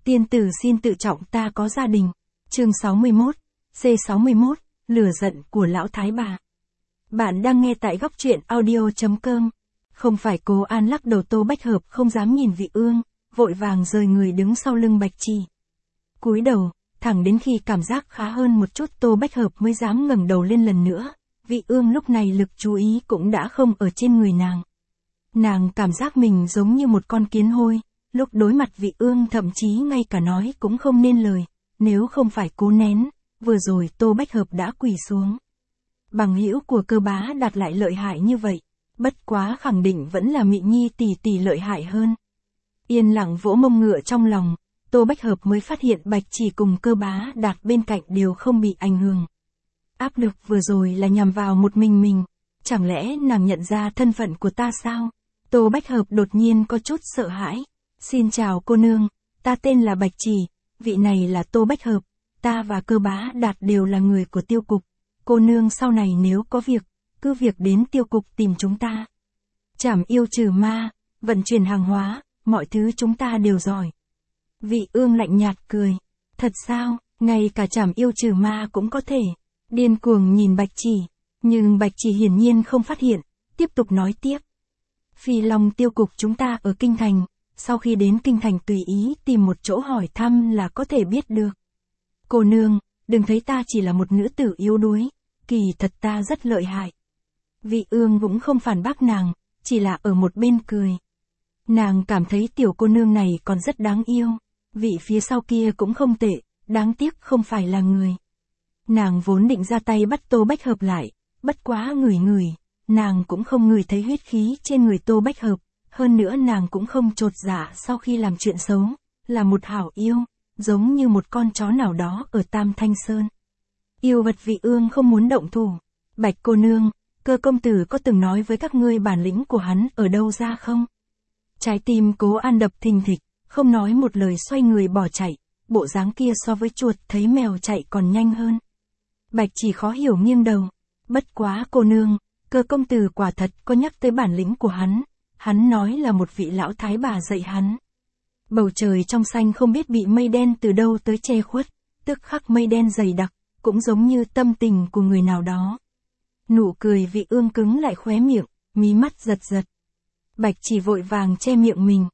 Tiên tử xin tự trọng, ta có gia đình. Chương 61, C61, lửa giận của lão thái bà. Bạn đang nghe tại góc truyện audio.com. Không phải Cố An lắc đầu, Tô Bách Hợp không dám nhìn Vị Ương, vội vàng rời người đứng sau lưng Bạch Chỉ. Cúi đầu, thẳng đến khi cảm giác khá hơn một chút Tô Bách Hợp mới dám ngẩng đầu lên lần nữa. Vị Ương lúc này lực chú ý cũng đã không ở trên người nàng. Nàng cảm giác mình giống như một con kiến hôi, lúc đối mặt Vị Ương thậm chí ngay cả nói cũng không nên lời, nếu không phải cố nén, vừa rồi Tô Bách Hợp đã quỳ xuống. Bằng hữu của Cơ Bá Đạt lại lợi hại như vậy, bất quá khẳng định vẫn là Mị Nhi tỷ tỷ lợi hại hơn. Yên lặng vỗ mông ngựa trong lòng, Tô Bách Hợp mới phát hiện Bạch Chỉ cùng Cơ Bá Đạt bên cạnh đều không bị ảnh hưởng. Áp lực vừa rồi là nhằm vào một mình, chẳng lẽ nàng nhận ra thân phận của ta sao? Tô Bách Hợp đột nhiên có chút sợ hãi. Xin chào cô nương, ta tên là Bạch Chỉ, vị này là Tô Bách Hợp, ta và Cơ Bá Đạt đều là người của tiêu cục. Cô nương sau này nếu có việc, cứ việc đến tiêu cục tìm chúng ta. Trảm yêu trừ ma, vận chuyển hàng hóa, mọi thứ chúng ta đều giỏi. Vị Ương lạnh nhạt cười. Thật sao, ngay cả trảm yêu trừ ma cũng có thể. Điên cuồng nhìn Bạch Chỉ, nhưng Bạch Chỉ hiển nhiên không phát hiện, tiếp tục nói tiếp. Phi Long tiêu cục chúng ta ở Kinh Thành, sau khi đến Kinh Thành tùy ý tìm một chỗ hỏi thăm là có thể biết được. Cô nương, đừng thấy ta chỉ là một nữ tử yếu đuối, kỳ thật ta rất lợi hại. Vị Ương cũng không phản bác nàng, chỉ là ở một bên cười. Nàng cảm thấy tiểu cô nương này còn rất đáng yêu, vị phía sau kia cũng không tệ, đáng tiếc không phải là người. Nàng vốn định ra tay bắt Tô Bách Hợp lại, bất quá ngửi, nàng cũng không ngửi thấy huyết khí trên người Tô Bách Hợp, hơn nữa nàng cũng không chột dạ sau khi làm chuyện xấu, là một hảo yêu, giống như một con chó nào đó ở Tam Thanh Sơn. Yêu vật Vị Ương không muốn động thủ. Bạch cô nương, Cơ công tử có từng nói với các ngươi bản lĩnh của hắn ở đâu ra không? Trái tim Cố An đập thình thịch, không nói một lời xoay người bỏ chạy, bộ dáng kia so với chuột thấy mèo chạy còn nhanh hơn. Bạch Chỉ khó hiểu nghiêng đầu. Bất quá cô nương, Cơ công tử quả thật có nhắc tới bản lĩnh của hắn nói là một vị lão thái bà dạy hắn. Bầu trời trong xanh không biết bị mây đen từ đâu tới che khuất, tức khắc mây đen dày đặc, cũng giống như tâm tình của người nào đó. Nụ cười Vị Ương cứng lại khóe miệng, mí mắt giật. Bạch Chỉ vội vàng che miệng mình,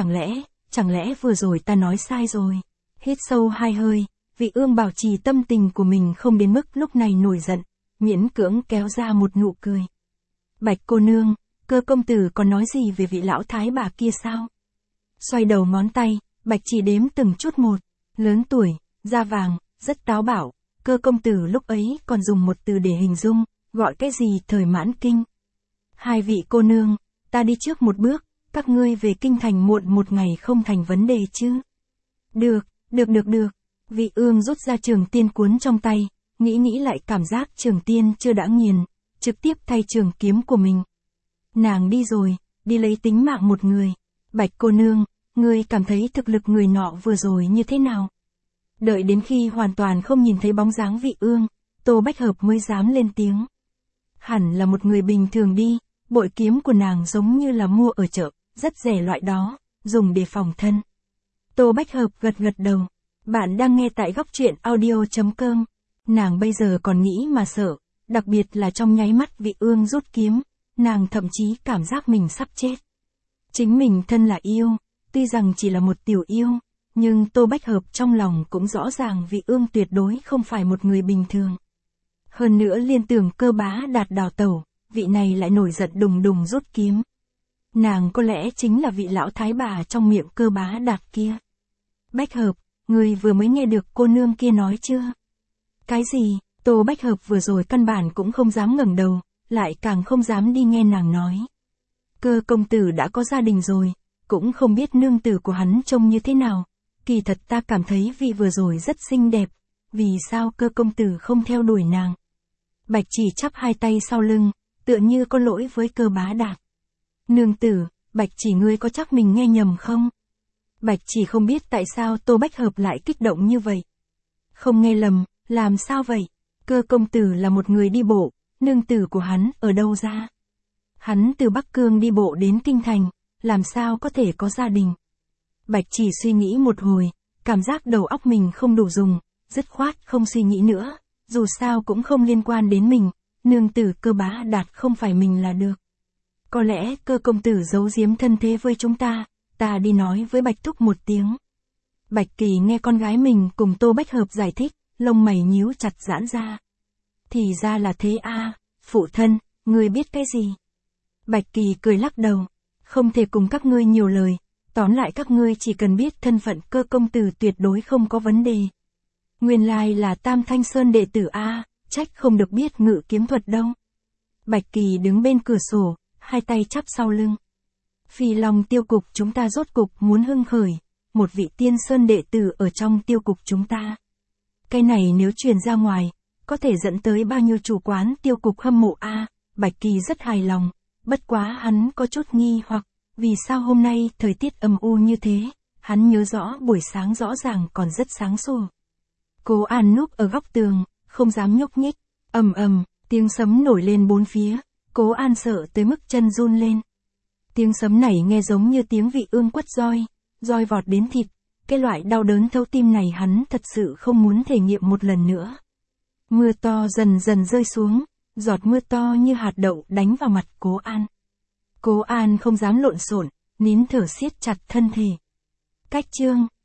chẳng lẽ vừa rồi ta nói sai rồi. Hít sâu 2 hơi, Vị Ương bảo trì tâm tình của mình không đến mức lúc này nổi giận, miễn cưỡng kéo ra một nụ cười. Bạch cô nương, Cơ công tử còn nói gì về vị lão thái bà kia sao? Xoay đầu ngón tay, Bạch Chỉ đếm từng chút một, lớn tuổi, da vàng, rất táo bạo, Cơ công tử lúc ấy còn dùng một từ để hình dung, gọi cái gì thời mãn kinh. Hai vị cô nương, ta đi trước một bước, các ngươi về Kinh Thành muộn một ngày không thành vấn đề chứ? Được. Vị Ương rút ra trường tiên cuốn trong tay, nghĩ lại cảm giác trường tiên chưa đã nghiền, trực tiếp thay trường kiếm của mình. Nàng đi rồi, đi lấy tính mạng một người. Bạch cô nương, ngươi cảm thấy thực lực người nọ vừa rồi như thế nào? Đợi đến khi hoàn toàn không nhìn thấy bóng dáng Vị Ương, Tô Bách Hợp mới dám lên tiếng. Hẳn là một người bình thường đi, bội kiếm của nàng giống như là mua ở chợ, rất rẻ loại đó, dùng để phòng thân. Tô Bách Hợp gật đầu. Bạn đang nghe tại góc truyện audio.com. Nàng bây giờ còn nghĩ mà sợ, đặc biệt là trong nháy mắt Vị Ương rút kiếm, nàng thậm chí cảm giác mình sắp chết. Chính mình thân là yêu, tuy rằng chỉ là một tiểu yêu, nhưng Tô Bách Hợp trong lòng cũng rõ ràng Vị Ương tuyệt đối không phải một người bình thường. Hơn nữa liên tưởng Cơ Bá Đạt đào tẩu, vị này lại nổi giận đùng rút kiếm. Nàng có lẽ chính là vị lão thái bà trong miệng Cơ Bá Đạt kia. Bách Hợp, ngươi vừa mới nghe được cô nương kia nói chưa? Cái gì? Tô Bách Hợp vừa rồi căn bản cũng không dám ngẩng đầu, lại càng không dám đi nghe nàng nói. Cơ công tử đã có gia đình rồi, cũng không biết nương tử của hắn trông như thế nào. Kỳ thật ta cảm thấy vị vừa rồi rất xinh đẹp, vì sao Cơ công tử không theo đuổi nàng? Bạch Chỉ chắp 2 tay sau lưng, tựa như có lỗi với Cơ Bá Đạt. Nương tử, Bạch Chỉ ngươi có chắc mình nghe nhầm không? Bạch Chỉ không biết tại sao Tô Bách Hợp lại kích động như vậy. Không nghe lầm, làm sao vậy? Cơ công tử là một người đi bộ, nương tử của hắn ở đâu ra? Hắn từ Bắc Cương đi bộ đến Kinh Thành, làm sao có thể có gia đình? Bạch Chỉ suy nghĩ một hồi, Cảm giác đầu óc mình không đủ dùng, dứt khoát không suy nghĩ nữa, dù sao cũng không liên quan đến mình, nương tử Cơ Bá Đạt không phải mình là được. Có lẽ Cơ công tử giấu giếm thân thế với chúng ta đi nói với Bạch Thúc một tiếng. Bạch Kỳ nghe con gái mình cùng Tô Bách Hợp giải thích, lông mày nhíu chặt giãn ra. Thì ra là thế a, phụ thân, ngươi biết cái gì? Bạch Kỳ cười lắc đầu, không thể cùng các ngươi nhiều lời, tóm lại các ngươi chỉ cần biết thân phận Cơ công tử tuyệt đối không có vấn đề. Nguyên lai là Tam Thanh Sơn đệ tử a, trách không được biết ngự kiếm thuật đâu. Bạch Kỳ đứng bên cửa sổ, hai tay chắp sau lưng. Phi Long tiêu cục chúng ta rốt cục muốn hưng khởi, một vị tiên sơn đệ tử ở trong tiêu cục chúng ta. Cái này nếu truyền ra ngoài, có thể dẫn tới bao nhiêu chủ quán tiêu cục hâm mộ a. Bạch Kỳ rất hài lòng, bất quá hắn có chút nghi hoặc, vì sao hôm nay thời tiết âm u như thế, hắn nhớ rõ buổi sáng rõ ràng còn rất sáng sủa. Cố An núp ở góc tường, không dám nhúc nhích, ầm ầm, tiếng sấm nổi lên bốn phía, Cố An sợ tới mức chân run lên. Tiếng sấm này nghe giống như tiếng vị ương quất roi vọt đến thịt, cái loại đau đớn thấu tim này hắn thật sự không muốn thể nghiệm một lần nữa. Mưa to dần dần rơi xuống, giọt mưa to như hạt đậu đánh vào mặt Cố An. Cố An không dám lộn xộn, nín thở siết chặt thân thể. Cách chương